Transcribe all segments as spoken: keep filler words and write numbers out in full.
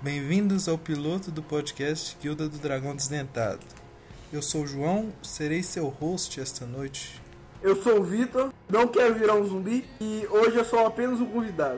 Bem-vindos ao piloto do podcast Guilda do Dragão Desdentado. Eu sou o João, serei seu host esta noite. Eu sou o Vitor, não quero virar um zumbi e hoje eu sou apenas um convidado.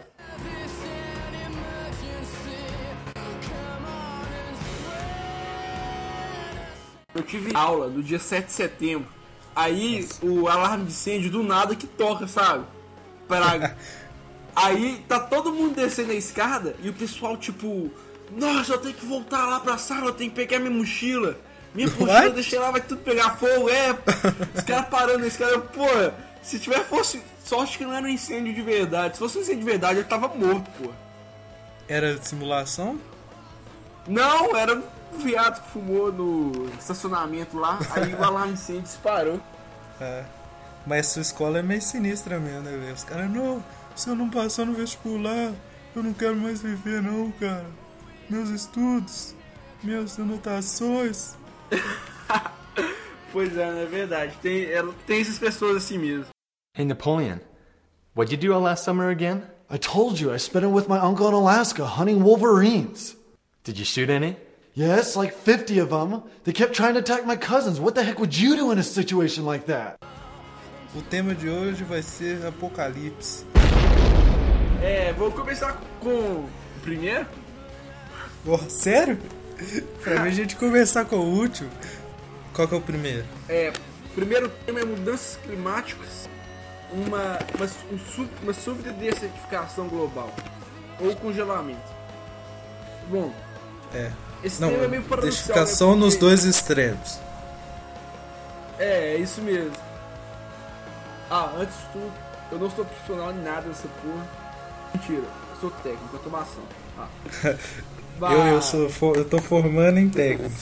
Eu tive aula no dia sete de setembro, aí Nossa. O alarme de incêndio do nada que toca, sabe? Pra... Aí tá todo mundo descendo a escada e o pessoal tipo... Nossa, eu tenho que voltar lá pra sala, eu tenho que pegar minha mochila. Minha mochila, eu deixei lá, vai tudo pegar fogo, é. Os caras parando na escada, pô, se tiver fosse... Sorte que não era um incêndio de verdade. Se fosse um incêndio de verdade, eu tava morto, pô. Era simulação? Não, era um viado que fumou no estacionamento lá, aí o alarme de incêndio disparou. É, mas sua escola é meio sinistra mesmo, né, velho? Os caras, não, se eu não passar no vestibular, eu não quero mais viver não, cara. Meus estudos, minhas anotações. Pois é, é verdade. Tem, é, tem essas pessoas assim mesmo. Hey, Napoleon, what'd you do all last summer again? I told you, I spent it with my uncle in Alaska hunting wolverines. Did you shoot any? Yes, like fifty of them. They kept trying to attack my cousins. What the heck would you do in a situation like that? O tema de hoje vai ser Apocalipse. É, vou começar com o primeiro. Oh, sério? Pra mim a gente começar com o último. Qual que é o primeiro? É, o primeiro tema é mudanças climáticas, uma, uma, um sub, uma subdesertificação global ou congelamento. Bom, é. Esse Não, tema é meio paradoxal, desertificação, né? Porque... nos dois extremos. É, é isso mesmo. Ah, antes de tudo, eu não sou profissional em nada dessa porra. Mentira, eu sou técnico, automação. Ah. eu, eu, sou, for, eu tô formando em técnico.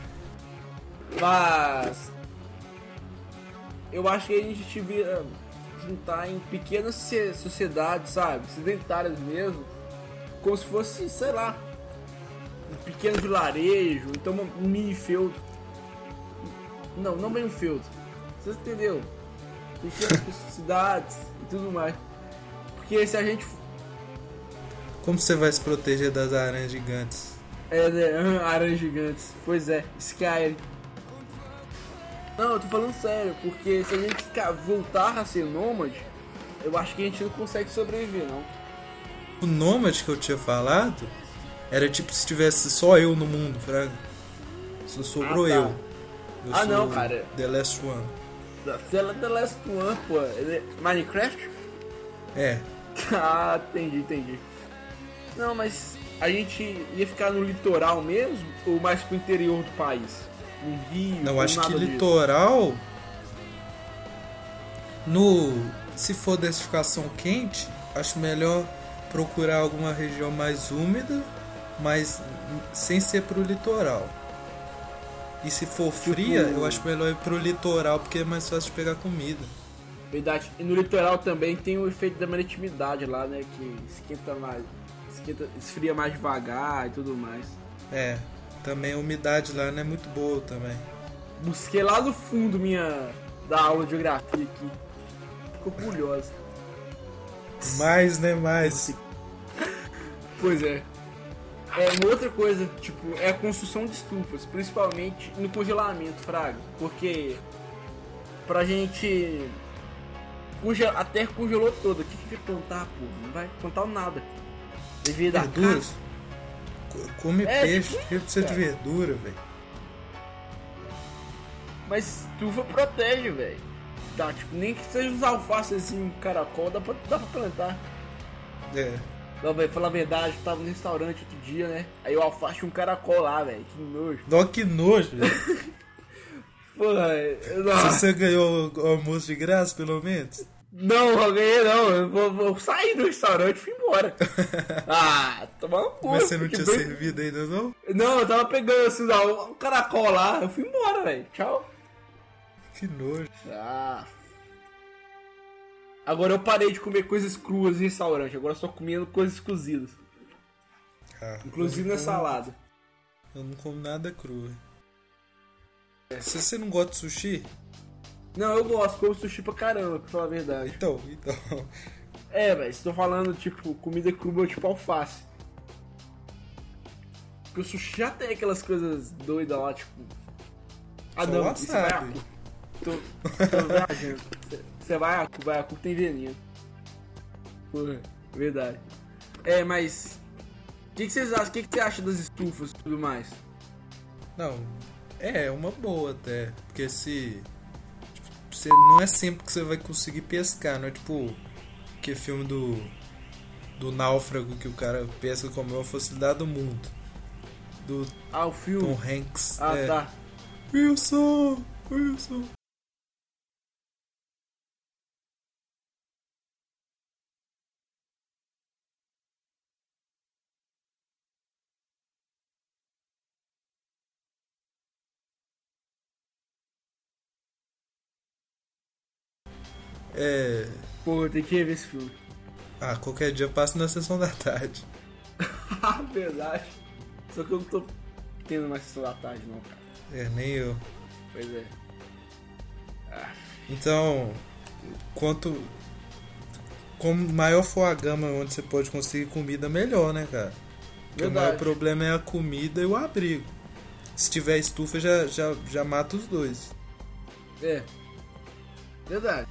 Mas eu acho que a gente devia juntar em pequenas sociedades, sabe? Sedentárias mesmo. Como se fosse, sei lá, um pequeno vilarejo, então um mini feudo. Não, não bem um feudo. Vocês entenderam? Pequenas cidades e tudo mais. Porque se a gente... Como você vai se proteger das aranhas gigantes? É, né? Aranhas gigantes. Pois é, Skyrim. Não, eu tô falando sério, porque se a gente voltar a ser nômade, eu acho que a gente não consegue sobreviver, não. O nômade que eu tinha falado era tipo se tivesse só eu no mundo, fraga. Só sobrou ah, tá. eu. eu. Ah, não, cara. The Last One. The, The Last One, pô. Minecraft? É. Ah, entendi, entendi. Não, mas a gente ia ficar no litoral mesmo ou mais pro interior do país? No Rio? Não, acho que litoral. No. Se for desertificação quente, acho melhor procurar alguma região mais úmida, mas sem ser pro litoral. E se for fria, tipo... eu acho melhor ir pro litoral porque é mais fácil de pegar comida. Verdade. E no litoral também tem o efeito da maritimidade lá, né? Que esquenta mais. Esquenta, esfria mais devagar e tudo mais. É. Também a umidade lá não é muito boa também. Busquei lá no fundo minha da aula de geografia aqui. Ficou orgulhosa. Mais, né? Mais. Pois é. É uma outra coisa, tipo, é a construção de estufas, principalmente no congelamento, fraga. Porque pra gente... Congel... A terra congelou toda. O que que vai plantar, pô? Não vai plantar nada. Devido a verduras? Come é, peixe, tipo, que precisa de verdura, velho. Mas estufa protege, velho. Tá, tipo, nem que seja uns alfaces assim, um caracol, dá pra, dá pra plantar. É. Não, velho, falar a verdade, eu tava no restaurante outro dia, né? Aí o alface tinha um caracol lá, velho. Que nojo. Não, que nojo, velho. Porra, não. Se você ganhou o almoço de graça, pelo menos? Não, não ganhei não. Eu vou, vou sair do restaurante e fui embora. Ah, tomar um cu. Mas você não tinha bem... servido ainda, não? Não, eu tava pegando assim, um caracol lá. Eu fui embora, velho. Tchau. Que nojo. Ah. Agora eu parei de comer coisas cruas em restaurante. Agora eu só comendo coisas cozidas. Ah, inclusive na como... salada. Eu não como nada cru. É. Se você não gosta de sushi... Não, eu gosto, como sushi pra caramba, pra falar a verdade. Então, então... É, velho, estou falando, tipo, comida crua, tipo alface. Porque o sushi já tem aquelas coisas doidas lá, tipo. Ah Só não, isso vai a wasabi. cu. Tô, tô viajando. Você vai a cu, vai a cu tem veneno. Porra, verdade. É, mas. O que, que vocês acham? O que, que você acha das estufas e tudo mais? Não, é uma boa até. Porque se. Tipo, você, não é sempre que você vai conseguir pescar, não é tipo. Que filme do. Do náufrago que o cara pesca com a maior facilidade do mundo. Do Ah, o filme. Tom Hanks. Ah, é. tá. Wilson! Wilson! É. Porra, tem que rever esse filme. Ah, qualquer dia eu passo na sessão da tarde. Ah, verdade. Só que eu não tô tendo mais sessão da tarde, não, cara. É, nem eu. Pois é. Então, quanto. Como maior for a gama onde você pode conseguir comida, melhor, né, cara? Porque o maior Verdade. problema é a comida e o abrigo. Se tiver estufa, já, já, já mata os dois. É. Verdade.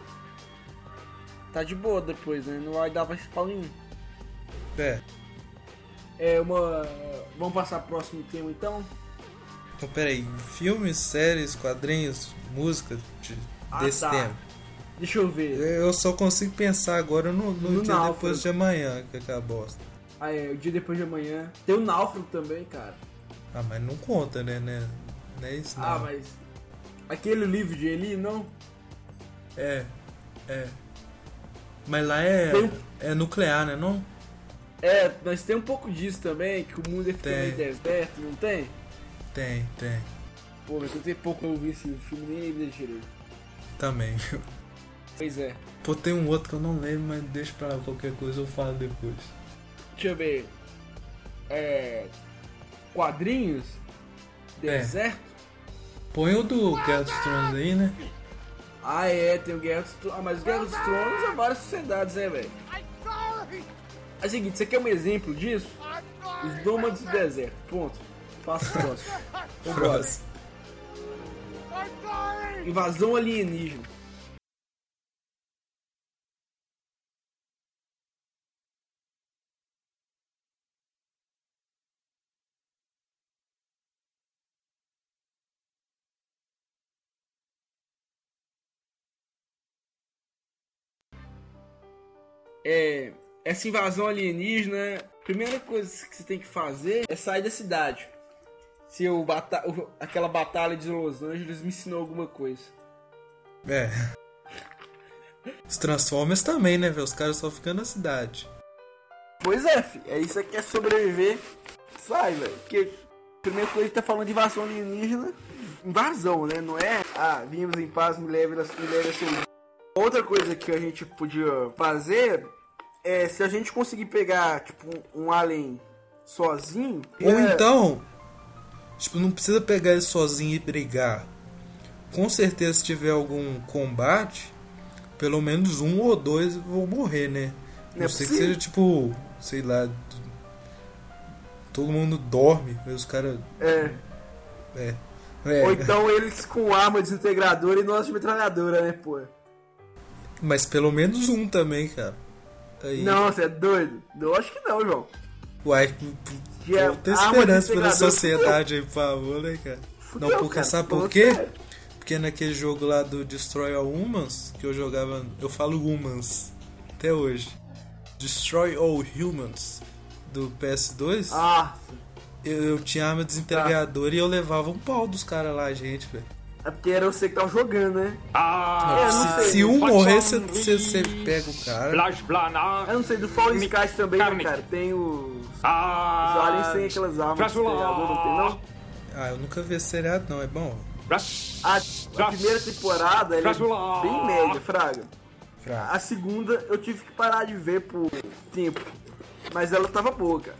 Tá de boa depois, né? Não vai dar pra spawn nenhum. É. É uma. Vamos passar pro próximo tema então? Então, peraí. Filmes, séries, quadrinhos, música de, Ah, desse tá. tema. Deixa eu ver. Eu só consigo pensar agora no, no, No dia Náufrago. depois de amanhã, que é aquela bosta. Ah, é, o dia depois de amanhã. Tem o Náufrago também, cara. Ah, mas não conta, né? né? Não é isso, não. Ah, mas. Aquele livro de Eli, não? É, é. Mas lá é, Tem- é nuclear, né? Não? É, mas tem um pouco disso também, que o mundo fica Tem. meio deserto, não tem? Tem, tem. Pô, mas eu tenho pouco que eu vi esse filme, nem lembro direito. Também. Pois é. Pô, tem um outro que eu não lembro, mas deixa pra lá, qualquer coisa eu falo depois. Deixa eu ver. É. Quadrinhos? É. Deserto? Põe o do Guerra dos Tronos aí, né? Ah, é, tem o Guerra dos Tronos. Ah, mas o Guerra dos Tronos é várias sociedades, né, velho? É o seguinte, você quer um exemplo disso? Os Nômades do Deserto. Ponto. Faça o próximo. Próximo. Invasão alienígena. É, essa invasão alienígena, a primeira coisa que você tem que fazer é sair da cidade. Se o bata o- aquela batalha de Los Angeles me ensinou alguma coisa. É. Os Transformers também, né, velho? Os caras só ficam na cidade. Pois é, fi. É isso que é sobreviver. Sai, velho. Porque a primeira coisa que tá falando de invasão alienígena, invasão, né? Não é, ah, vimos em paz, me leve, me leve a seu... Outra coisa que a gente podia fazer é se a gente conseguir pegar, tipo, um alien sozinho. Ou é- então, tipo, não precisa pegar ele sozinho e brigar. Com certeza, se tiver algum combate, pelo menos um ou dois vão morrer, né? Não Não é sei que possível. seja tipo, sei lá, todo mundo dorme, aí os caras. É. É. É, Ou então eles com arma desintegradora e nós de metralhadora, né, pô? mas pelo menos um também, cara. Aí, Não, você é doido? Eu acho que não, João. Uai, p- p- Que é vou ter arma esperança pela desintegradora, sociedade aí, por favor, né, cara? Fudeu, Não, porque cara, sabe falando por quê? sério. Porque naquele jogo lá do Destroy All Humans, que eu jogava, eu falo Humans até hoje. Destroy All Humans do P S dois, Ah, eu, eu tinha arma desintegradora e eu levava um pau dos caras lá, gente, velho. é porque era você que tava jogando, né? Ah, É, não Se, sei. se um Pode morrer, só você um você pega o cara. Blas Blana. Eu não sei, do Fall Me- Skies também, né, Carne. cara? Tem os... Os Ah, aliens sem aquelas armas desintegradoras, não tem, não? Ah, eu nunca vi esse seriado, não, é bom? Blas. A, a primeira temporada, ela é bem média, fraga. Fraco. A segunda, eu tive que parar de ver por tempo. Mas ela tava boa, cara.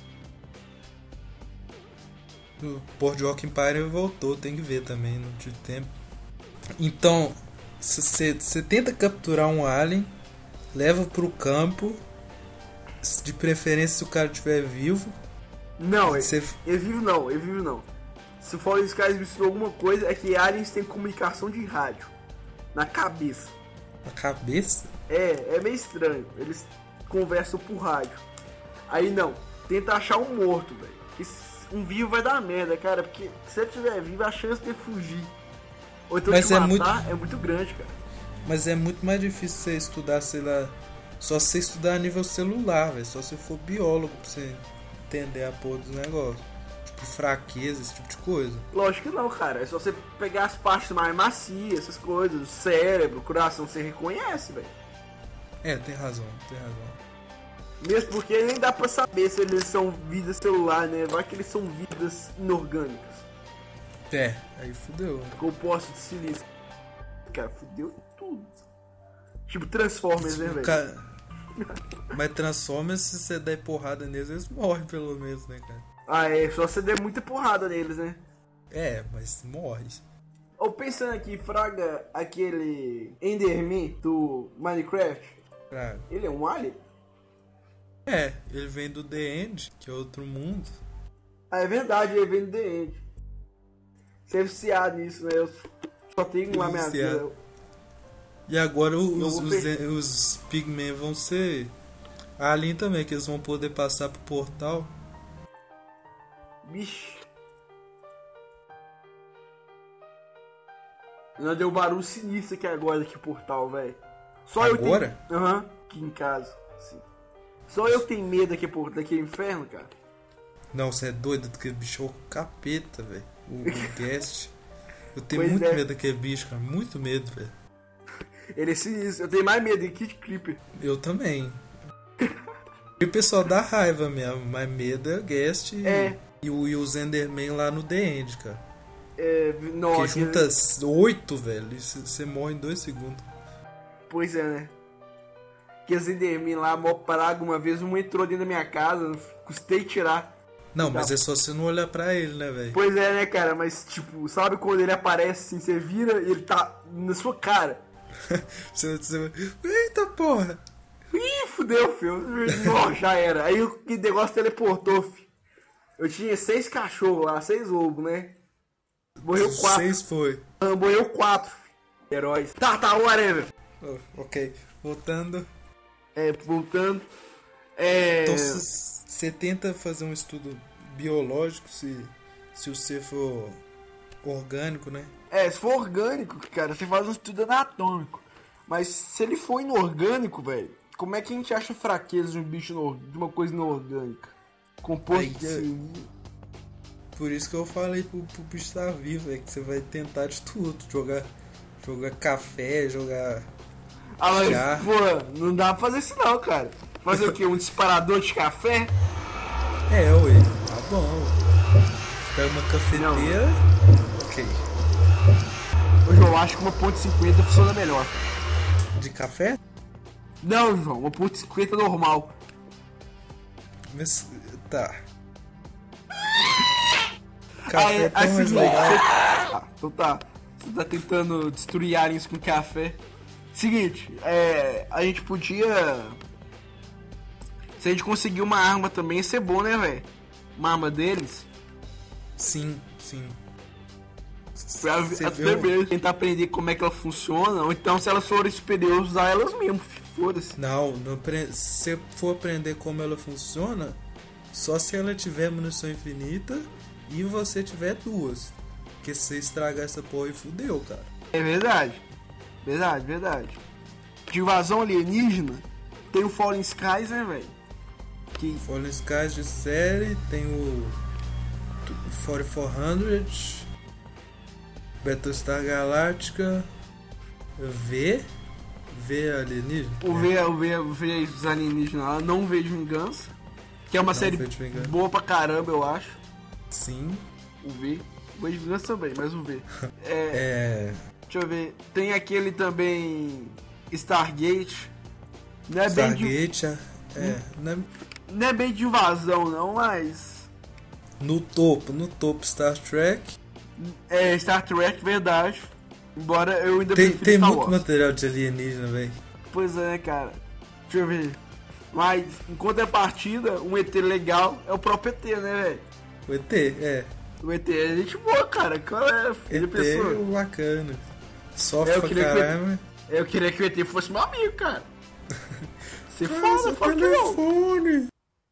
O Port Rock Empire voltou, tem que ver também, não tive tempo. Então, você tenta capturar um alien, leva pro campo, de preferência se o cara estiver vivo, Não, ele, Você- ele vive não, ele vive não. Se o Fallen Skies me ensinou alguma coisa, é que aliens têm comunicação de rádio. Na cabeça. A cabeça? É, é meio estranho. Eles conversam por rádio. Aí não, tenta achar um morto, velho. Que um vivo vai dar merda, cara. Porque se ele estiver vivo, a chance de ele fugir ou então Mas te é matar muito- é muito grande, cara. Mas é muito mais difícil você estudar, sei lá. Só se você estudar a nível celular, velho. Só se for biólogo pra você entender a porra dos negócios. Tipo, fraqueza, esse tipo de coisa. Lógico que não, cara. É só você pegar as partes mais macias, essas coisas, o cérebro, o coração, você reconhece, velho. É, tem razão, tem razão. Mesmo porque nem dá pra saber se eles são vidas celular, né? Vai que eles são vidas inorgânicas. É, aí fudeu. Compostos de silício. Cara, fudeu tudo. Tipo Transformers, né, velho? Ca- Mas Transformers, se você der porrada neles, eles morrem pelo menos, né, cara? Ah, é. Só você der muita porrada neles, né? É, mas morre. Ou pensando aqui, Fraga, aquele Enderman do Minecraft, Cara. ele é um alien? É, ele vem do The End, que é outro mundo. Ah, é verdade, ele vem do The End. Você é viciado nisso, né? Eu só tenho lá minha Viciado. vida. E agora os, Eu os, vou os, per- os Pigmen vão ser alien também, que eles vão poder passar pro portal. Bicho. Não deu barulho sinistro aqui agora, aqui o portal, velho. Só eu Agora? tenho. Aham, aqui em casa. Sim. Só eu tenho medo aqui, por daquele inferno, cara. Não, você é doido daquele bicho é o capeta, velho. O, o Guest. Eu tenho Pois muito é. medo daquele bicho, cara. Muito medo, velho. Ele é sinistro. Eu tenho mais medo de Kid Creeper. Eu também. E o pessoal dá raiva mesmo, mas medo é o Guest e, É. e, o, e o Enderman lá no The End, cara. É. Que Nossa. junta oito, velho, e você morre em dois segundos. Pois é, né? Que as Enderman lá, mó praga, uma vez um entrou dentro da minha casa, custei tirar. Não, mas Tá. é só você não olhar pra ele, né, velho? Pois é, né, cara? Mas, tipo, sabe quando ele aparece assim, você vira e ele tá na sua cara? Você, você... Eita porra! Ih, fudeu, filho. Nó, já era. Aí o que negócio teleportou, filho. Eu tinha seis cachorros lá, seis lobos, né? Morreu quatro. Seis foi. Ah, morreu quatro, filho. Heróis. Tá, tá, whatever. Oh, ok, voltando. É, voltando. É. Então você tenta fazer um estudo biológico se, se o ser for orgânico, né? É, se for orgânico, cara, você faz um estudo anatômico. Mas se ele for inorgânico, velho, como é que a gente acha fraqueza de um bicho, inor- de uma coisa inorgânica? Composto Aí, de é- silício. Por isso que eu falei pro, pro bicho estar vivo, é que você vai tentar de tudo. Jogar, jogar café, jogar... Ah, mas, Já. pô, não dá pra fazer isso não, cara. Fazer o quê? Um disparador de café? É, ué, tá bom. Pega uma cafeteira... Ok. Hoje eu acho que uma ponto cinquenta funciona melhor. De café? Não, João, uma ponto cinquenta normal. Mas, tá. Aí, Café é tão assim, mais você... legal. Ah, então tá. Você tá tentando destruir aliens com café. Seguinte, é, a gente podia... Se a gente conseguir uma arma também, ia ser bom, né, velho? Uma arma deles. Sim, sim. Pra Você até viu? mesmo tentar aprender como é que ela funciona. Ou então, se elas forem superiores, usar elas mesmo. Foda-se. Não, não apre- se você for aprender como ela funciona, só se ela tiver munição infinita e você tiver duas. Porque se você estragar essa porra aí, fudeu, cara. É verdade. Verdade, verdade. De invasão alienígena, tem o Fallen Skies, né, velho? Que Fallen Skies de série, tem o forty four hundred, Battlestar Galactica, V, V alienígena. o V, o V, o V dos alienígenas lá, não V de Vingança. Que é uma Não série V de Vingança. boa pra caramba, eu acho. Sim, O V. O V de Vingança também, mas o V. É, é... deixa eu ver. Tem aquele também. Stargate. Não é bem de, Stargate, é, né? não é bem de invasão, não, mas. No topo, no topo Star Trek. É Star Trek, verdade. Embora eu ainda Tem, prefiro tem Star muito Wars. material de alienígena, velho. Pois é, cara. Deixa eu ver. Mas, em contrapartida, um E T legal é o próprio E T, né, velho? O E T, é. O E T é gente boa, cara. Qual é, filho de E T pessoa? é bacana. Sofre É, eu pra queria que o E T caramba. Eu queria que o E T fosse meu amigo, cara. Você Casa, fala, fala que não. telefone.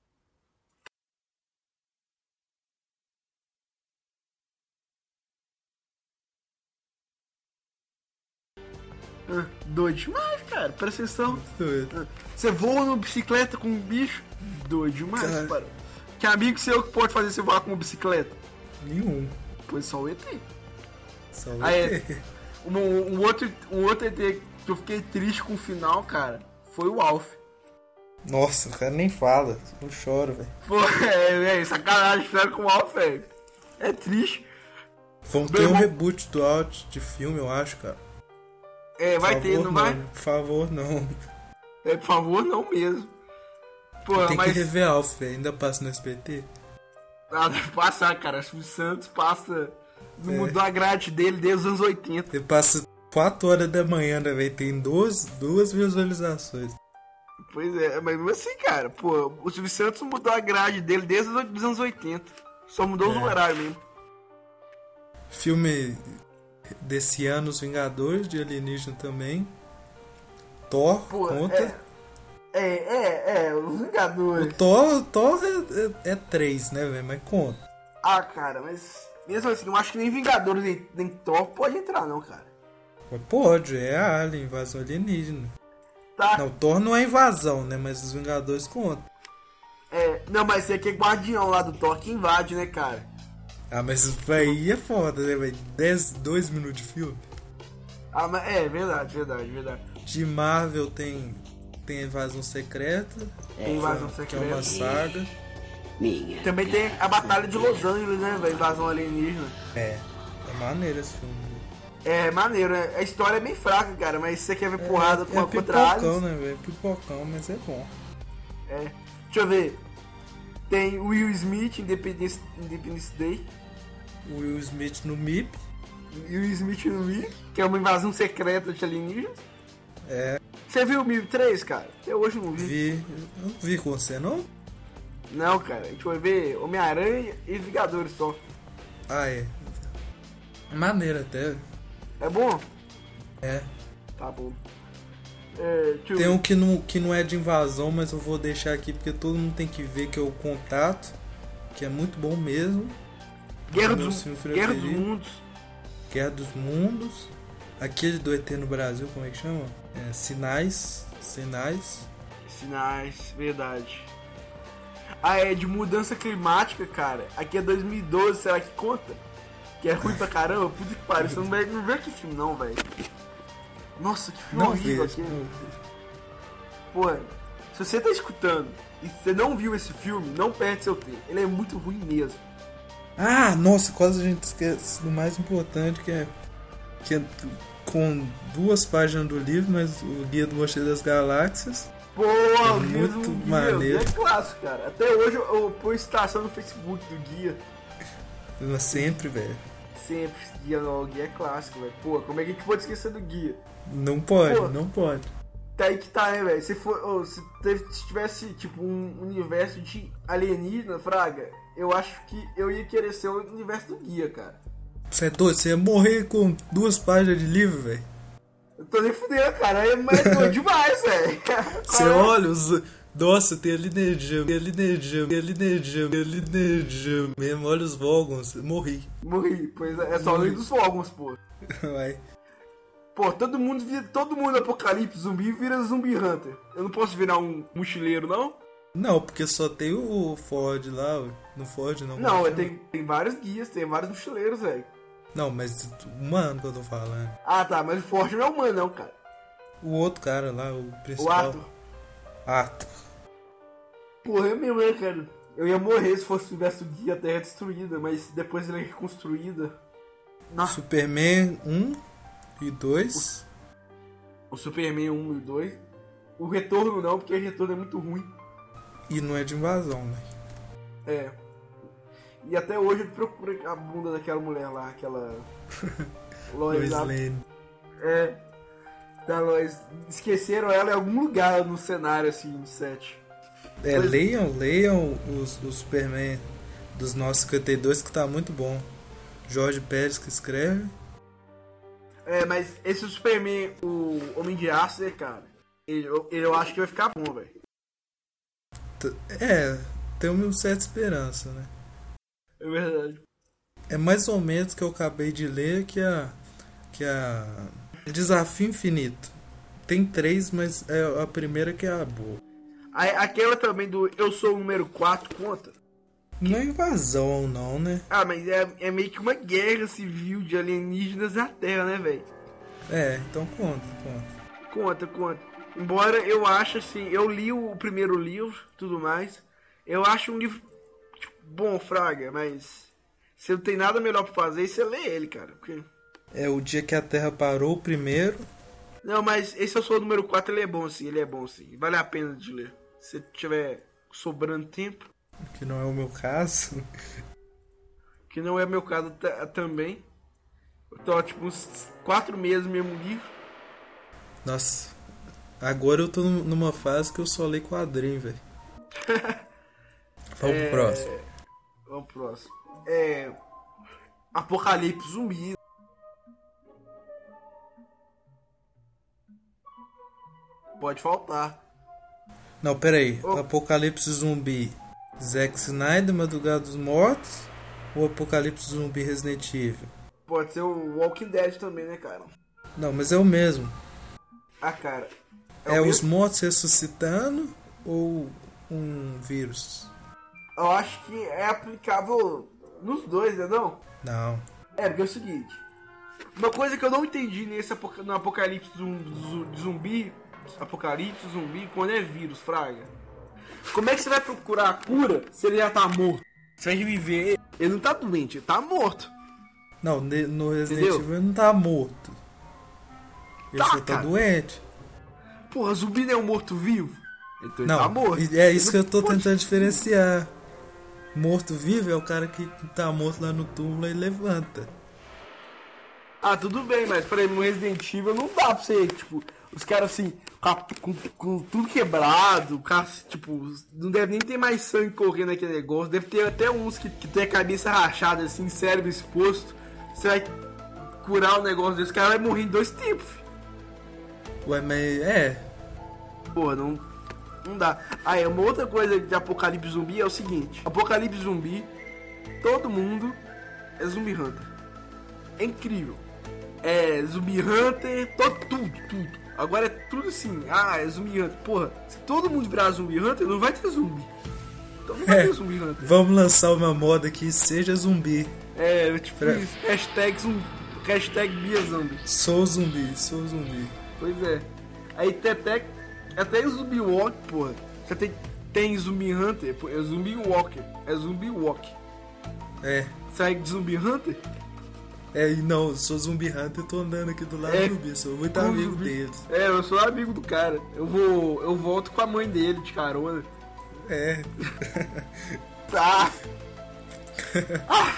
Ah, doido demais, cara. Presta atenção. Doido. Você voa numa bicicleta com um bicho? Doido demais, Cara. cara. Que amigo seu que pode fazer você voar com uma bicicleta? Nenhum. Pois só o E T. Só o Ah, E é. T. Um, um outro, um outro E T que eu fiquei triste com o final, cara, foi o Alf. Nossa, o cara nem fala. Eu choro, velho. Pô, é, velho, sacanagem, fizeram com o Alf, velho. É triste. Vão Meu ter um irmão- reboot do out de filme, eu acho, cara. É, vai Por ter, favor, não vai? Por favor, não. É, por favor, não mesmo. Pô, Tem mas... que rever Alf, velho. Ainda passa no S B T. Ah, deve passar, cara. Acho que o Santos passa... Não É. mudou a grade dele desde os anos oitenta. Ele passa quatro horas da manhã, né, velho? Tem duas, duas visualizações. Pois é, mas mesmo assim, cara, pô, o Silvio Santos mudou a grade dele desde os anos oitenta. Só mudou os É. horários mesmo. Filme desse ano, Os Vingadores, de alienígena também. Thor, Pô, conta. é, é, é, é, os O Vingadores. Thor, Thor é, é, é três, né, velho? Mas conta. Ah, cara, mas mesmo assim, eu acho que nem Vingadores nem, nem Thor pode entrar, não, cara. Mas pode, é Alien, invasão alienígena. Tá? Não, Thor não é invasão, né? Mas os Vingadores contam. É, não, mas esse aqui é guardião lá do Thor que invade, né, cara? Ah, mas isso aí é foda, né, velho? dez, dois minutos de filme. Ah, mas é, verdade, verdade, verdade. De Marvel tem, tem a Invasão Secreta. Tem invasão Que é uma secreta. saga. Também tem a Batalha de Los Angeles, né, velho? Invasão alienígena. É, é maneiro esse filme. É maneiro, né? A história é bem fraca, cara, mas se você quer ver porrada é, com é a contra aliens, pipocão, né, velho? Pipocão, mas é bom. é. Deixa eu ver. Tem Will Smith, Independence, Independence Day. O Will Smith no M I P. Will Smith no Wii, que é uma invasão secreta de alienígenas. É, Você viu o M I B três, cara? Até hoje eu não vi. vi. Eu não vi com você, não? Não, cara. A gente vai ver Homem-Aranha e Vingadores só. Ah, é. Maneiro até. É bom? É. Tá bom. É, deixa eu Tem ver. um que não, que não é de invasão, mas eu vou deixar aqui porque todo mundo tem que ver, que é o Contato, que é muito bom mesmo. Guerra, meu dos, filme Guerra dos preferido. Mundos. Guerra dos Mundos. Aquele do E T no Brasil, como é que chama? É, Sinais. Sinais. Sinais, verdade. Ah, é de mudança climática, cara. Aqui é dois mil e doze, será que conta? Que é ruim pra caramba? Puta que pariu, você não vê, não vê aquele filme não, velho. Nossa, que filme Não horrível vejo. aquele. Não vejo. Pô, se você tá escutando e você não viu esse filme, não perde seu tempo. Ele é muito ruim mesmo. Ah, nossa, quase a gente esquece do mais importante, que é, que é com duas páginas do livro, mas o Guia do Mochileiro das Galáxias. Pô, o Guia muito do Guia, maneiro. o Guia é clássico, cara. Até hoje eu, eu ponho citação no Facebook do Guia. Mas sempre, velho. Sempre, Guia não, o Guia é clássico, velho. Pô, como é que a gente pode esquecer do Guia? Não pode, Pô. não pode. Tá aí que tá, né, velho? Se, for, oh, se, teve, se tivesse, tipo, um universo de alienígena, fraga, eu acho que eu ia querer ser o universo do Guia, cara. Você é doido? Você ia morrer com duas páginas de livro, velho. Eu tô nem fudendo, cara. É mais doido demais, velho. Você olha os... Nossa, tem alienígena, tem alienígena, tem alienígena, tem alienígena. Mesmo, olha os Vogons, morri. Morri, pois é, é só lei dos fogos, pô. Vai. Pô, todo mundo vira, todo mundo apocalipse zumbi vira zumbi hunter. Eu não posso virar um mochileiro, não? Não, porque só tem o Ford lá, ué. No Ford não. Não, como é, chama? tem, tem vários guias, tem vários mochileiros, velho. Não, mas humano que eu tô falando. Ah, tá, mas o Ford não é humano, não, cara. O outro cara lá, o O principal. Arthur. Arthur. Porra, é mesmo, né, cara? Eu ia morrer se fosse tivesse o guia, a Terra destruída, mas depois ele é reconstruída. Nossa, Superman um e dois. o Superman um e dois. O Retorno não, porque o Retorno é muito ruim. E não é de invasão, né? É. E até hoje eu procuro a bunda daquela mulher lá, aquela... Lois Lois lá. Lane. É. Da Lois. Esqueceram ela em algum lugar no cenário, assim, no set. É, Pois- leiam, leiam os, o Superman dos novos cinquenta e dois, que tá muito bom. Jorge Pérez que escreve. É, mas esse Superman, o Homem de Aço, né, cara? Ele, eu, ele eu acho que vai ficar bom, velho. T- É, tem uma certa esperança, né? É verdade. É mais ou menos que eu acabei de ler que a. que a. Desafio Infinito. Tem três, mas é a primeira que é a boa. Aí, aquela também do Eu Sou o Número quatro conta. Não é invasão, não, né? Ah, mas é, é meio que uma guerra civil de alienígenas na Terra, né, velho? É, então conta, conta. Conta, conta. Embora eu ache assim, eu li o primeiro livro, tudo mais. Eu acho um livro tipo, bom, fraga, mas você não tem nada melhor pra fazer, você lê ele, cara. Porque... É o dia que a Terra parou primeiro. Não, mas esse Eu Sou o Número quatro, ele é bom sim, ele é bom sim. Vale a pena de ler. Se tiver sobrando tempo, Que não é o meu caso. que não é meu caso t- também. Eu tô tipo uns quatro meses mesmo livro. Nossa. Agora eu tô num- numa fase que eu só leio quadrinho, velho. Vamos pro próximo. Vamos pro próximo. É. Apocalipse zumbi. Pode faltar. Não, peraí. Oh. Apocalipse Zumbi Zack Snyder, Madrugada dos Mortos? Ou Apocalipse Zumbi Resident Evil? Pode ser o Walking Dead também, né, cara? Não, mas é o mesmo. Ah, cara. É, o os mesmo? mortos ressuscitando ou um vírus? Eu acho que é aplicável nos dois, né, não? Não. É, porque é o seguinte. Uma coisa que eu não entendi nesse apoca- no Apocalipse zum- zu- Zumbi. Apocalipse Zumbi, quando é vírus, fraga. Como é que você vai procurar a cura se ele já tá morto? Você vai reviver ele? Ele não tá doente, ele tá morto. Não, ne- no Resident Entendeu? Evil ele não tá morto. Ele Tá, só tá cara. doente. Porra, zumbi não é um morto-vivo? Então ele Não, tá morto. e- é isso que Ele eu tô pode- tentando diferenciar. Morto-vivo é o cara que tá morto lá no túmulo e levanta. Ah, tudo bem, mas por exemplo, no Resident Evil não dá pra você, tipo, os caras assim, com, a- com- com tudo quebrado, o cara, tipo, não deve nem ter mais sangue correndo naquele negócio, deve ter até uns que, que tem a cabeça rachada, assim, cérebro exposto. Você vai curar o negócio desse, o cara vai morrer em dois tempos, filho. Ué, mas é. Porra, não, não dá. Aí, uma outra coisa de Apocalipse Zumbi é o seguinte: Apocalipse Zumbi, todo mundo é Zumbi Hunter. É incrível. É Zumbi Hunter, todo, tudo, tudo. Agora é tudo assim, ah, é Zumbi Hunter. Porra, se todo mundo virar Zumbi Hunter, não vai ter zumbi. Então não vai É. ter Zumbi Hunter. Vamos lançar uma moda aqui, seja zumbi. É, tipo Pra- isso, hashtag zumbi, hashtag Bia Zumbi. Sou zumbi, sou zumbi. Pois é. Aí tem até, até o Zumbi Walk, porra. Você tem, tem Zumbi Hunter, pô, é Zumbi Walker, é Zumbi Walk. É. Segue de Zumbi Hunter? É, e não, eu sou zumbi hunter e tô andando aqui do lado É. do zumbi, sou muito Com amigo zumbi. deles. É, eu sou amigo do cara. Eu vou. Eu volto com a mãe dele de carona. É. Tá. Ah.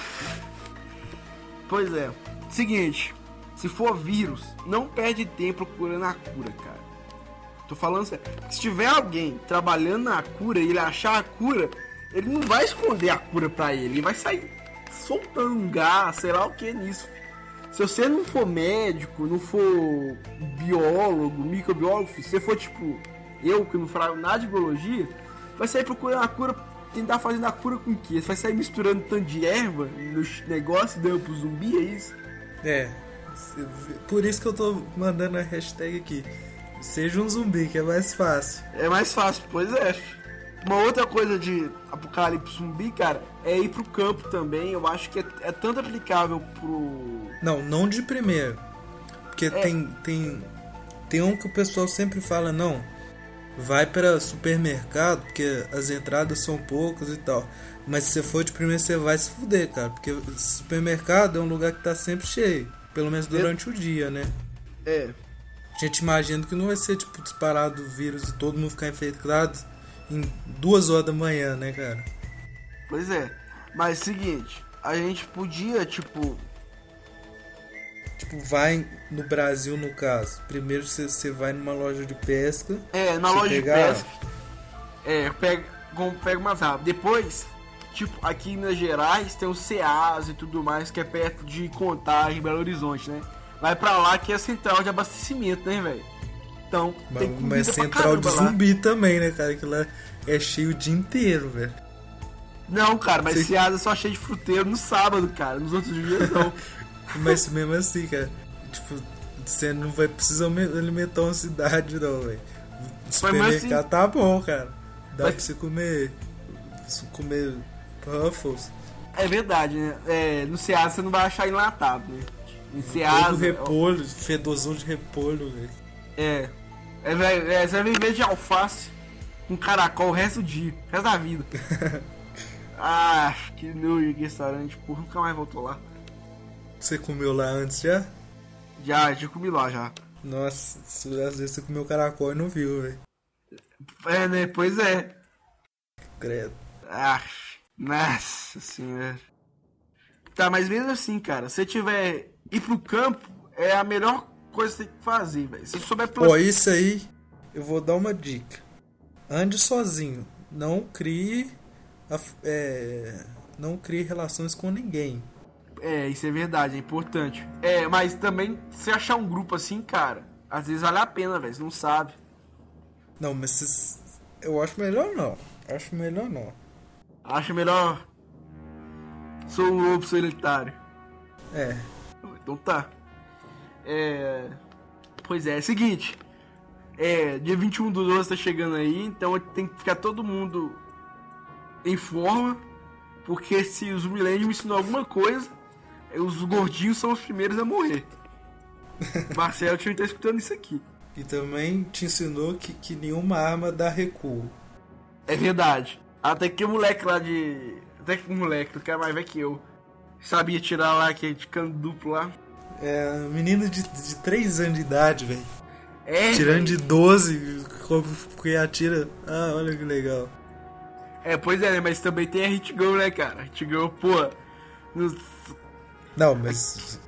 Pois é. Seguinte, se for vírus, não perde tempo procurando a cura, cara. Tô falando sério. Se tiver alguém trabalhando na cura e ele achar a cura, ele não vai esconder a cura pra ele. Ele vai sair soltando um gás, sei lá o que nisso. Se você não for médico, não for biólogo, microbiólogo, se você for tipo eu que não falo nada de biologia, vai sair procurando a cura, tentar fazer a cura com o quê? Você vai sair misturando tanto de erva nos negócios e dando pro zumbi, é isso? É. Por isso que eu tô mandando a hashtag aqui. Seja um zumbi, que é mais fácil. É mais fácil, pois é. Uma outra coisa de Apocalipse Zumbi, cara, é ir pro campo também. Eu acho que é, é tanto aplicável pro... Não, não de primeiro. Porque tem, tem, tem um que o pessoal sempre fala, não, vai para supermercado, porque as entradas são poucas e tal. Mas se você for de primeiro, você vai se fuder, cara. Porque supermercado é um lugar que tá sempre cheio. Pelo menos durante o dia, né? É. A gente imagina que não vai ser, tipo, disparado o vírus e todo mundo ficar infectado em duas horas da manhã, né, cara? Pois é. Mas seguinte, a gente podia, tipo... Tipo, vai no Brasil, no caso. Primeiro você, você vai numa loja de pesca. É, na você loja pegar- de pesca. É, pega, pega umas rápidas. Depois, tipo, aqui em Minas Gerais tem o Ceasa e tudo mais, que é perto de Contagem, Belo Horizonte, né? Vai pra lá que é a central de abastecimento, né, velho? Então, Mas, tem comida mas pra central de caramba lá. zumbi também, né, cara? Que lá é cheio o dia inteiro, velho. Não, cara, mas Você- Ceasa é só cheio de fruteiro no sábado, cara. Nos outros dias não. Mas mesmo assim, cara, tipo, você não vai precisar me- alimentar uma cidade, não, velho. O supermercado assim- tá bom, cara. Dá Mas- pra você comer. Comer Ruffles. É verdade, né? É, no Ceasa você não vai achar enlatado, né? Em Todo Ceasa. repolho, fedorzão de repolho, velho. É. É, velho, é, você vai viver de alface com caracol o resto do dia, o resto da vida. Ah, que nojo que restaurante, porra, nunca mais voltou lá. Você comeu lá antes já? Já, já comi lá já. Nossa, às vezes você comeu caracol e não viu, velho. É, né? Pois é. Credo. Ah, nossa senhora. Tá, mas mesmo assim, cara, se você tiver ir pro campo, é a melhor coisa que você tem que fazer, velho. Se você souber Ó, plantar. isso aí, eu vou dar uma dica. Ande sozinho. Não crie. af- é, não crie relações com ninguém. É, isso é verdade, é importante. É, mas também, se achar um grupo assim, cara, às vezes vale a pena, velho, você não sabe. Não, mas cês- eu acho melhor não. Acho melhor não. Acho melhor. Sou um lobo solitário. É. Então tá. É. Pois é, é o seguinte. É, dia vinte e um do doze tá chegando aí, então tem que ficar todo mundo em forma. Porque se os Zumbiland me ensinou alguma coisa, os gordinhos são os primeiros a morrer. Marcelo tinha que estar escutando isso aqui. E também te ensinou que, que nenhuma arma dá recuo. É verdade. Até que o moleque lá de. Até que o moleque, o cara mais velho que eu, sabia tirar lá aquele de cano duplo lá. É, menino de, de três anos de idade, velho. É, Tirando velho. de doze, como que atira. Ah, olha que legal. É, pois é, né? Mas também tem a Hit Girl, né, cara? Hit Girl, pô. no- Não, mas.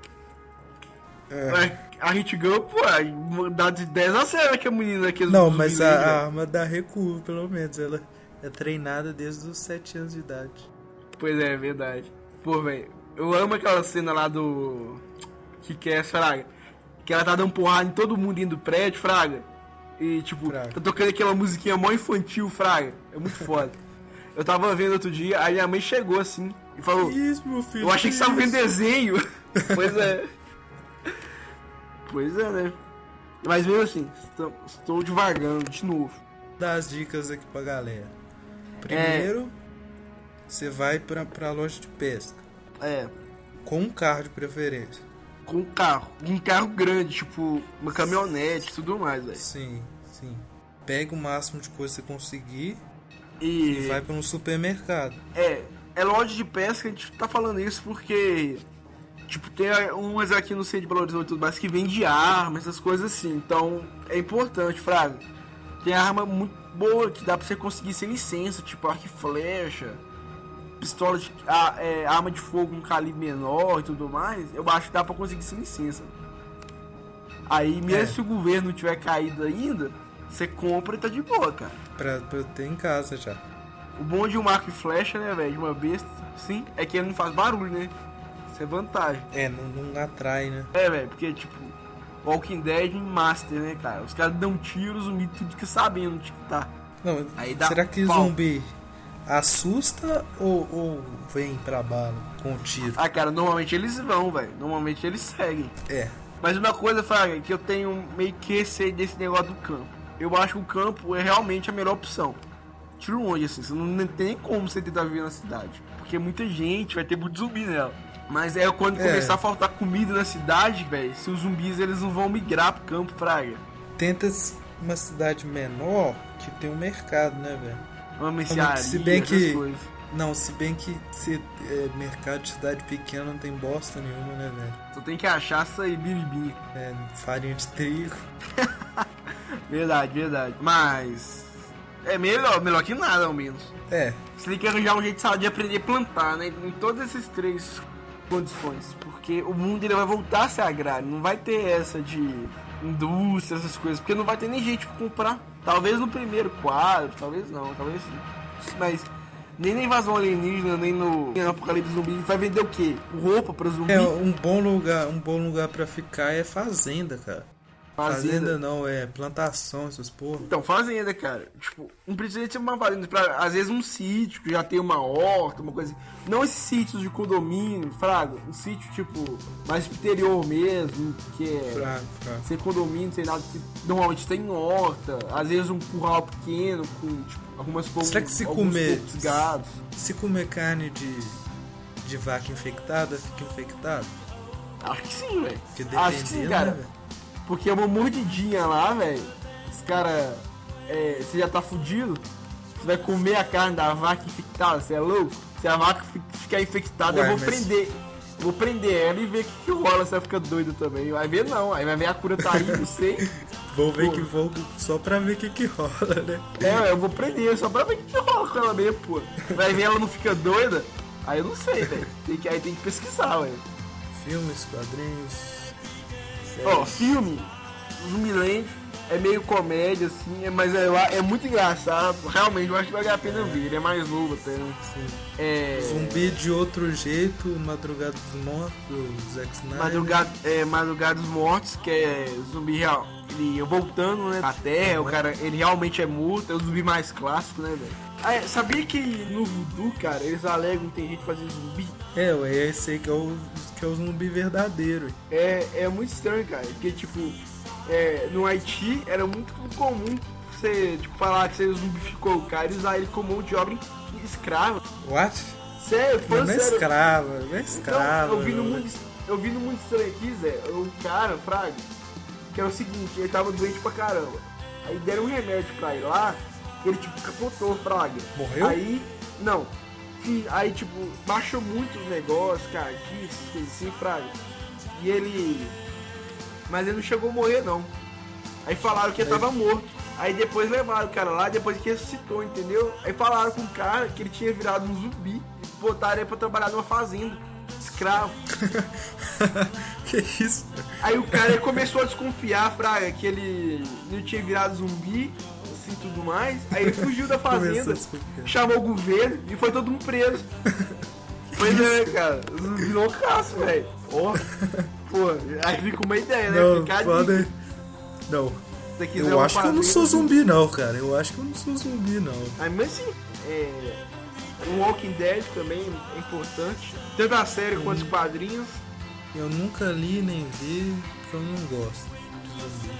É. A Hit Girl, pô, dá de dez a zero que a menina aqui. Não, mas a, a arma dá recuo, pelo menos. Ela é treinada desde os sete anos de idade. Pois é, é verdade. Pô, velho, eu amo aquela cena lá do. Que que é, Fraga? Que ela tá dando porrada em todo mundo indo do prédio, Fraga. E, tipo, Fraga. tá tocando aquela musiquinha mó infantil, Fraga. É muito foda. Eu tava vendo outro dia, aí a mãe chegou assim e falou: Que isso, meu filho? eu achei que você tava vendo isso? desenho. Pois é. Pois é, né? Mas mesmo assim, estou, estou devagando de novo. Dar as dicas aqui pra galera. Primeiro, você vai pra, pra loja de pesca. É, Com um carro de preferência. com um carro. Um carro grande, tipo, uma caminhonete e tudo mais, velho. Sim, sim. Pega o máximo de coisa que você conseguir E e vai pra um supermercado. é, é loja de pesca, a gente tá falando isso porque, tipo, tem umas aqui no centro de Belo Horizonte e tudo mais que vende arma, essas coisas assim. Então, é importante, Fraga. Tem arma muito boa que dá pra você conseguir sem licença, tipo arco e flecha, pistola de a- é, arma de fogo com calibre menor e tudo mais. Eu acho que dá pra conseguir sem licença. Aí, mesmo É. se o governo não tiver caído ainda, você compra e tá de boa, cara. Pra, pra eu ter em casa já. O bom de um arco e flecha, né, velho, de uma besta, sim, é que ele não faz barulho, né? Isso é vantagem. É, não, não atrai, né? É, velho, porque, tipo, Walking Dead em Master, né, cara? Os caras dão tiro, o zumbi tudo que sabendo onde que tá. Não, Aí dá será que pau. zumbi assusta ou, ou vem pra bala com tiro? Ah, cara, normalmente eles vão, velho. Normalmente eles seguem. É. Mas uma coisa, Fraga, que eu tenho meio que receio desse negócio do campo. Eu acho que o campo é realmente a melhor opção. Tiro longe, assim, você não tem nem como você tentar viver na cidade. Porque muita gente vai ter muito zumbi nela. Mas é quando É. começar a faltar comida na cidade, velho, se os zumbis eles não vão migrar pro campo, Fraga. Tenta uma cidade menor que tem um mercado, né, velho? Uma mercearia, Se bem essas que- coisas. Não, se bem que se, é, mercado de cidade pequena não tem bosta nenhuma, né, velho? Só tem que achar essa aí, biribinha. É, farinha de trigo. Verdade, verdade. Mas é melhor, melhor que nada, ao menos. É, Você tem que arranjar um jeito sabe, de aprender a plantar, né? Em todas essas três condições. Porque o mundo ele vai voltar a ser agrário. Não vai ter essa de indústria, essas coisas. Porque não vai ter nem gente pra comprar. Talvez no primeiro quadro, talvez não, talvez. Mas nem na invasão alienígena, nem no, no Apocalipse Zumbi, vai vender o quê? Roupa pra zumbi? É, um bom lugar, um bom lugar pra ficar é fazenda, cara. Fazenda, Fazenda não, é plantação, essas porra. Então, fazenda, cara. Tipo, não precisa ser uma fazenda. Pra, às vezes um sítio que já tem uma horta, uma coisa assim. Não esses sítios de condomínio, fraga. Um sítio, tipo, mais interior mesmo, que é Fraco, fraco. sem condomínio, sem nada. Que normalmente tem horta. Às vezes um curral pequeno com, tipo, algumas poucas. Será que se comer, se comer carne de, de vaca infectada, fica infectado? Acho que sim, velho. Porque Acho que sim, dependendo, cara. né, velho? Porque é uma mordidinha lá, velho. Os cara, é, você já tá fudido. Você vai comer a carne da vaca infectada, você é louco? Se a vaca fi- ficar infectada, Ué, eu vou mas- prender. Eu vou prender ela e ver o que, que rola, você vai ficar doido também. Vai ver não, aí vai ver a cura tá aí, não sei. Vou ver Pô. que vou só pra ver o que que rola, né? É, eu vou prender só pra ver o que, que rola com ela mesmo, pô. Vai ver ela não fica doida, aí eu não sei, velho. Tem que- Aí tem que pesquisar, velho. Filmes, quadrinhos, Ó, séries. filme, Zumbiland é meio comédia, assim, é- mas é, é muito engraçado. Realmente, eu acho que vale a pena ver. Ele é mais novo até, né? Sim. É. Zumbi de outro jeito, Madrugada dos Mortos, do Zack Snyder. Madrugada, é, Madrugada dos Mortos, que é zumbi real. Ele voltando, né? A Terra, o cara, ele realmente é morto, é o zumbi mais clássico, né, velho? Ah, é, sabia que no Voodoo, cara, eles alegam que tem gente fazendo zumbi? É, ué, é esse aí que é o, que é o zumbi verdadeiro. É, é muito estranho, cara, porque, tipo, é, no Haiti era muito comum você, tipo, falar que você zumbificou o cara e usar ele como mão de obra escrava. What? Sério, Não, falando não é sério. escrava, não é escrava. Então, eu vi no não. mundo, eu vi no mundo estranho aqui, Zé, o cara, Fraga, que era o seguinte, ele tava doente pra caramba. Aí deram um remédio pra ir lá, ele tipo capotou, Fraga. Morreu? Aí, não. Sim, aí tipo, baixou muito os negócios, cara, disso, coisas assim, Fraga. E ele. Mas ele não chegou a morrer não. Aí falaram que ele tava morto. Aí depois levaram o cara lá, depois que ressuscitou, entendeu? Aí falaram com o cara que ele tinha virado um zumbi e botaram ele pra trabalhar numa fazenda. Escravo. Que isso? Aí o cara começou a desconfiar, Fraga, que ele não tinha virado zumbi, assim, tudo mais. Aí ele fugiu da Começou fazenda, a desconfiar. chamou o governo e foi todo mundo preso. Pois é, cara, zumbi loucaço, velho. Ó, pô, aí fica uma ideia, né? Não, Fica a foda. dica. Não, Se você quiser eu uma acho que eu não fazenda- sou zumbi não, cara. Eu acho que eu não sou zumbi não. Aí, mas assim, é, o Walking Dead também é importante. Tanto a série quanto os quadrinhos. Eu nunca li nem vi, porque eu não gosto de zumbi.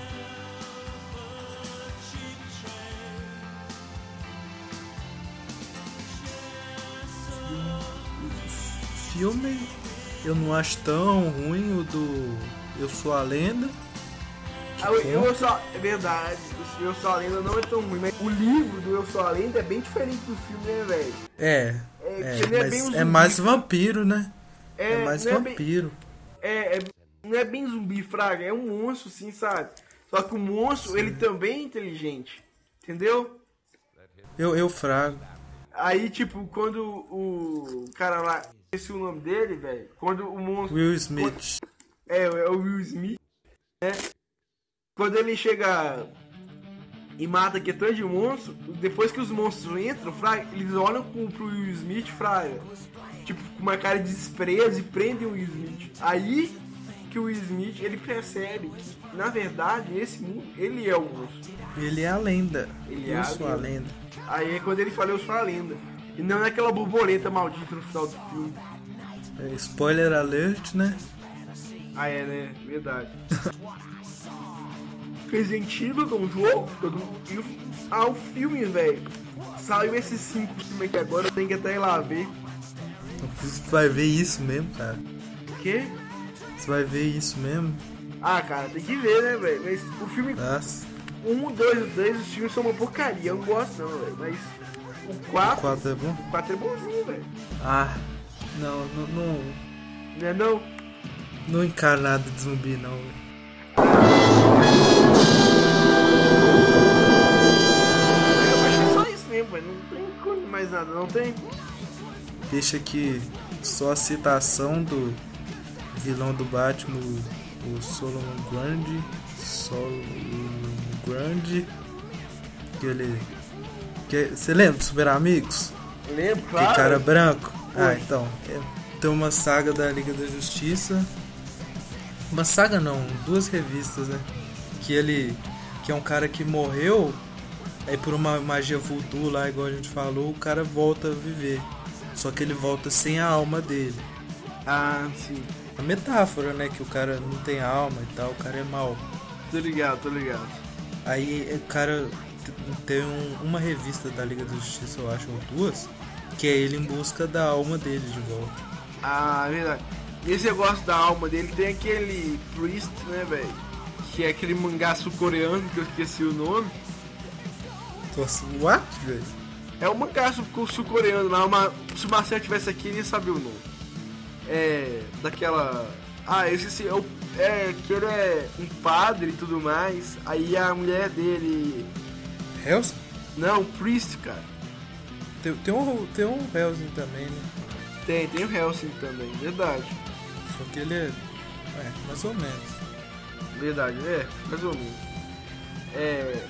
Filme, eu não acho tão ruim o do Eu Sou a Lenda. Ah, o Eu Sou a... É verdade, o Eu Sou a Lenda não é tão ruim, mas o livro do Eu Sou a Lenda é bem diferente do filme, né, velho? É, É, é, que ele é bem mas um é zumbi. mais vampiro, né? É, É, mais não é bem- vampiro. É, é- não é bem zumbi, Fraga, é um monstro, sim, sabe? Só que o monstro, ele também é inteligente, entendeu? Eu, eu frago. Aí, tipo, quando o cara lá, esqueci o nome dele, velho, quando o monstro... Will Smith. É, é o Will Smith, né? Quando ele chega e mata aquele tanto de monstro, depois que os monstros entram, Fraga, eles olham pro, pro Will Smith, Fraga, tipo, com uma cara de desprezo e prendem o Will Smith. Aí que o Will Smith, ele percebe que, na verdade, nesse mundo, ele é o monstro. Ele é a lenda. Ele é eu a sou a lenda. lenda. Aí é quando ele fala, eu sou a lenda. E não é aquela borboleta maldita no final do filme. É, spoiler alert, né? Ah, é, né? Verdade. Resident Evil, um jogo, todo mundo... e o- Ah, o filme, velho. Saiu esses cinco filmes aqui agora, eu tenho que até ir lá ver. Você vai ver isso mesmo, cara. O quê? Você vai ver isso mesmo? Ah, cara, tem que ver, né, velho? Mas o filme Nossa. um, dois, o três, os filmes são uma porcaria. Eu não gosto, não, velho. Mas o quatro, Quatro é bom? o quatro é bonzinho, velho. Ah, não, não, não, Não é não? não encaro nada de zumbi, não. velho. Eu acho que é só isso mesmo, velho. Não tem coisa mais nada, não tem? Deixa aqui só a citação do vilão do Batman, o, o Solomon Grundy. Solomon Grundy. Que ele. Que, você lembra do Super Amigos? Lembro, Que claro. cara branco? Ah, Oi. então. é- Tem uma saga da Liga da Justiça. Uma saga não, duas revistas, né? Que ele. Que é um cara que morreu. Aí por uma magia voodoo lá, igual a gente falou, o cara volta a viver. Só que ele volta sem a alma dele. Ah, sim. A metáfora, né? Que o cara não tem alma e tal, o cara é mau. Tô ligado, tô ligado. Aí o cara t- tem um- uma revista da Liga da Justiça, eu acho, ou duas, que é ele em busca da alma dele de volta. Ah, é verdade. E esse negócio da alma dele tem aquele Priest, né, velho? Que é aquele mangá sul-coreano que eu esqueci o nome. Nossa, what, velho? É um mangá sul- sul-coreano lá. Uma... Se o Marcelo tivesse aqui, ele ia saber o nome. É. Daquela. Ah, eu esqueci. É, o- é que ele é um padre e tudo mais. Aí a mulher dele. Hellsing? Não, Priest, cara. Tem, tem um, tem um Hellsing também, né? Tem, tem o Helsing também, verdade. Só que ele é. É, mais ou menos. Verdade, é, mais ou menos. É.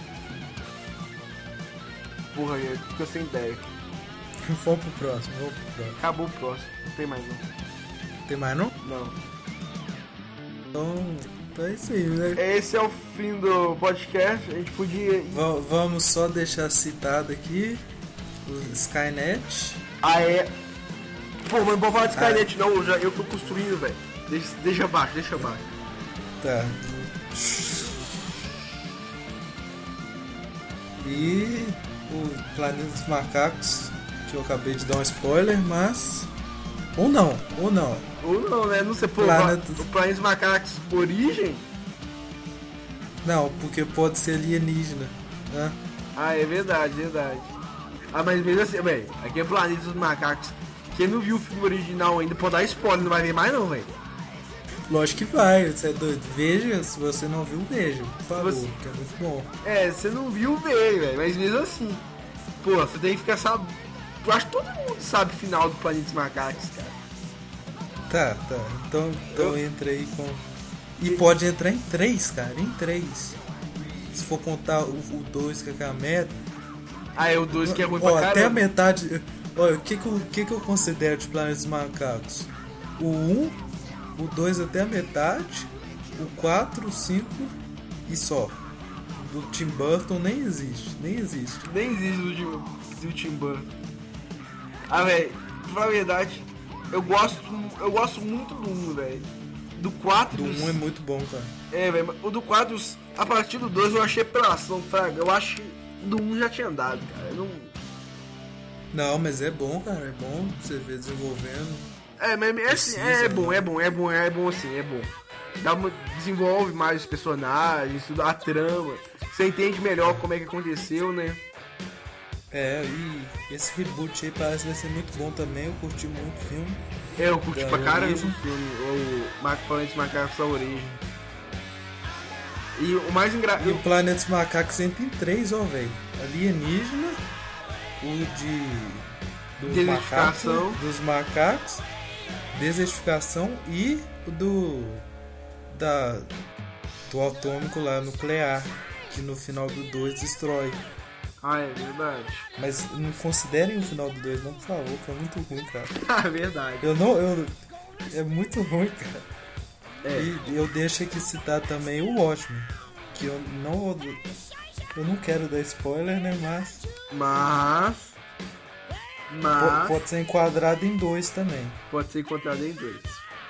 Porra, eu fico sem ideia. Vamos pro próximo, vamos pro próximo. Acabou o próximo, não tem mais não. Tem mais não? Não. Então, então é isso aí, né? Esse é o fim do podcast. A gente podia. Va- vamos só deixar citado aqui o Skynet. Ah, é. Pô, mas não vou falar de Skynet não, eu, já, eu tô construindo, velho. Deixa, deixa abaixo, deixa abaixo. Tá. E o Planeta dos Macacos, que eu acabei de dar um spoiler, mas. Ou não, ou não. Ou não, né? Não sei, pô, Planeta- o Planeta dos Macacos Origem? Não, porque pode ser alienígena, né? Ah, é verdade, verdade. Ah, mas mesmo assim, velho, aqui é Planeta dos Macacos. Quem não viu o filme original ainda pode dar spoiler, não vai ver mais não, velho. Lógico que vai, você é doido. Veja, se você não viu, veja, por favor, Você- que é muito bom. É, você não viu, veio, velho, mas mesmo assim. Pô, você tem que ficar sabendo. Eu acho que todo mundo sabe o final do Planeta dos Macacos, cara. Tá, tá. Então, então entra aí com. E pode entrar em três, cara, em três. Se for contar o dois que é a meta. Ah, é o dois que é ruim Ó, pra até a caramba. metade. Olha, o que que, eu, o que que eu considero de Planeta dos Macacos? O um, o dois até a metade, o quatro, o cinco e só. Do Tim Burton nem existe, nem existe. Nem existe do, Tim- do Tim Burton. Ah, velho, pra falar a verdade, eu gosto, eu gosto muito do um, velho. Do quatro Do dos... um é muito bom, cara. É, velho, o do quatro, a partir do dois eu achei apelação, fraga. Eu acho que do um já tinha dado, cara. Eu não... Não, mas é bom, cara, é bom você ver desenvolvendo. É, mas é, assim, Precisa, é bom, né? é bom, é bom, é bom assim, é bom. Dá uma, desenvolve mais os personagens, tudo, a trama. Você entende melhor como é que aconteceu, né? É, e esse reboot aí parece que vai ser muito bom também, eu curti muito o filme. É, eu curti Da pra caramba origem. o filme, o Marco Planeta Macacos da Origem. E o mais E engraçado. o Planeta dos Macacos entra em três, ó, velho. Alienígena, o de... Dos macacos, Desertificação. dos macacos, desertificação e o do... Da... Do atômico lá, nuclear, que no final do dois destrói. Ah, é verdade. Mas não considerem o final do dois, não, por favor, que é muito ruim, cara. Ah, é verdade. Eu não... Eu, é muito ruim, cara. É. E eu deixo aqui citar também o Watchmen, que eu não vou... Eu não quero dar spoiler, né, mas... Mas. Po- Mas. Pode ser enquadrado em dois também. Pode ser encontrado em dois.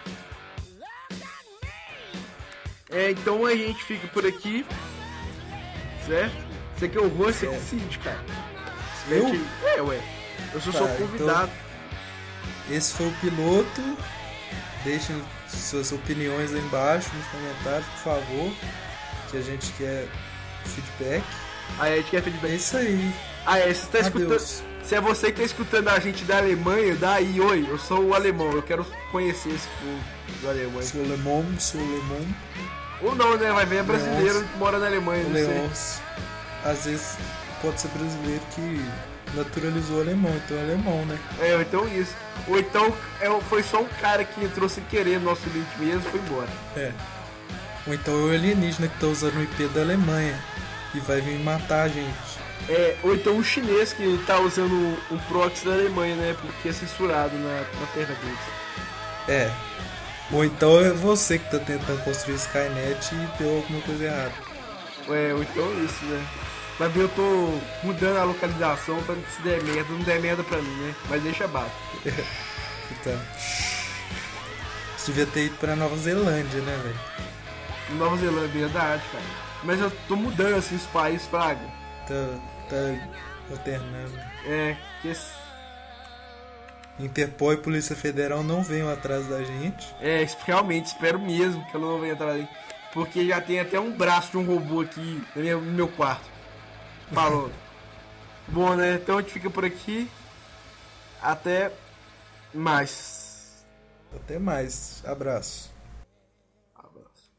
É, então a gente fica por aqui. Certo? Você que é o host, você que Certo. decide, cara. Eu? Espero que- É, ué. Eu sou Tá, só convidado. Esse foi o piloto. Deixem suas opiniões aí embaixo nos comentários, por favor. Que a gente quer feedback. Aí a gente quer É feedback. isso aí. Ah, é, você tá escutando. Adeus. Se é você que tá escutando a gente da Alemanha, daí, oi, eu sou o alemão, eu quero conhecer esse povo da Alemanha. Sou alemão, sou alemão. Ou não, né? Vai ver é brasileiro que mora na Alemanha, não sei. Leões. Às vezes pode ser brasileiro que naturalizou o alemão, então é alemão, né? É, ou então isso. Ou então é, foi só um cara que entrou sem querer no nosso link mesmo e foi embora. É. Ou então é o alienígena que tá usando o I P da Alemanha e vai vir matar a gente. É, ou então um chinês que tá usando um proxy da Alemanha, né? Porque é censurado na, na terra deles. É. Ou então é você que tá tentando construir Skynet e deu alguma coisa errada. É, ou então isso, né? Vai ver, eu tô mudando a localização pra se der merda, não der merda pra mim, né? Mas deixa abaixo. Então. Você devia ter ido pra Nova Zelândia, né, velho? Nova Zelândia, verdade, cara. Mas eu tô mudando assim os países, Fraga. Tá, tá alternando. É, que esse... Interpol e Polícia Federal não venham atrás da gente. É, realmente, espero mesmo que ela não venha atrás. Porque já tem até um braço de um robô aqui no meu, no meu quarto. Falou. Bom, né? Então a gente fica por aqui. Até mais. Até mais. Abraço. Abraço.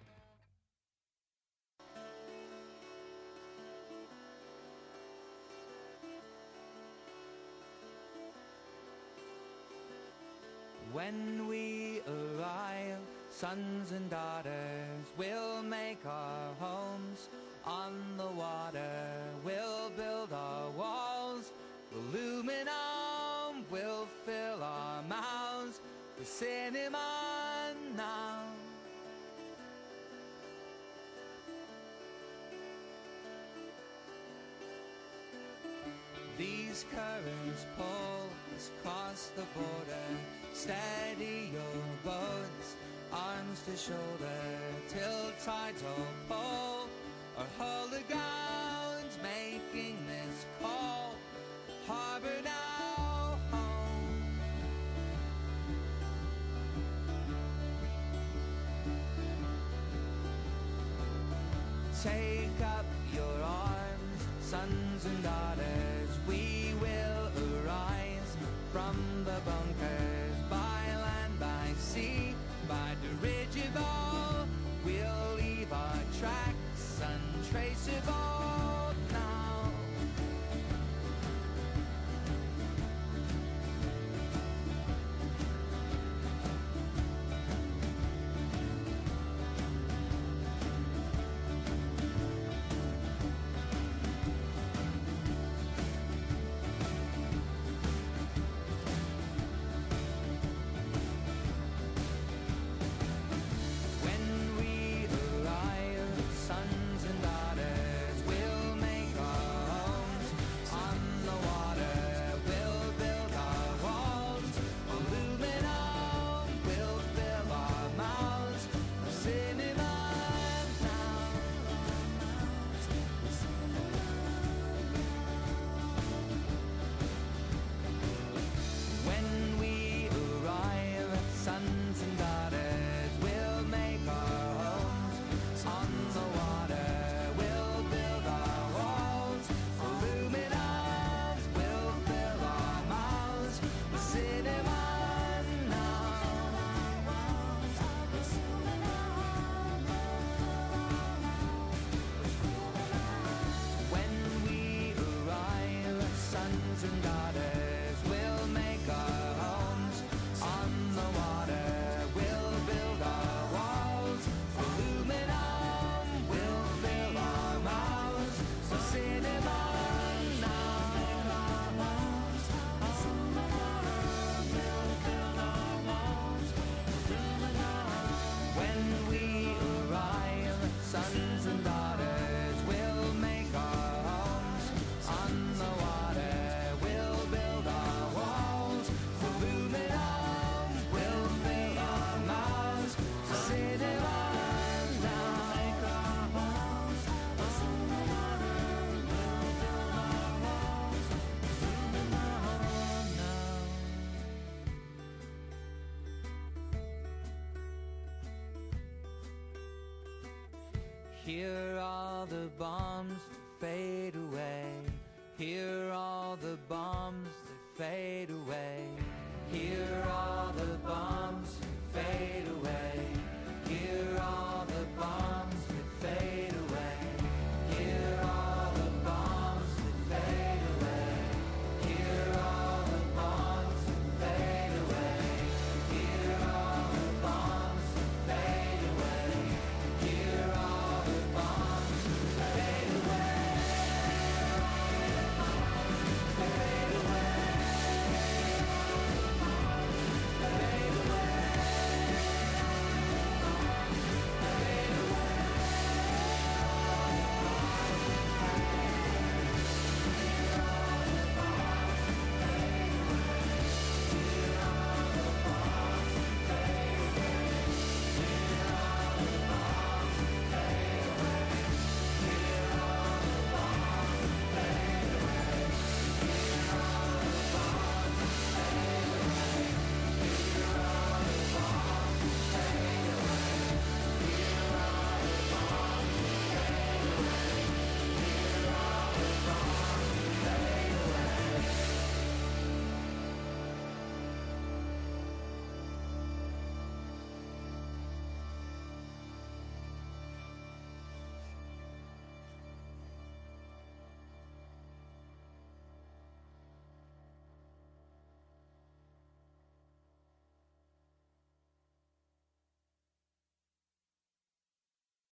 When we arrive, sons and daughters, we'll make our homes on the water. We'll build our walls, aluminum, we'll fill our mouths with cinema now. These currents pull us across the border. Steady your boats, arms to shoulder, till tides all pull or hold the grounds, making this call. Harbor now home. Take up your arms, sons and daughters, we will arise from the bunkers, by land, by sea, by dirigible. We'll leave our tracks untraceable now. Hear all the bombs that fade away. Hear all the bombs that fade away.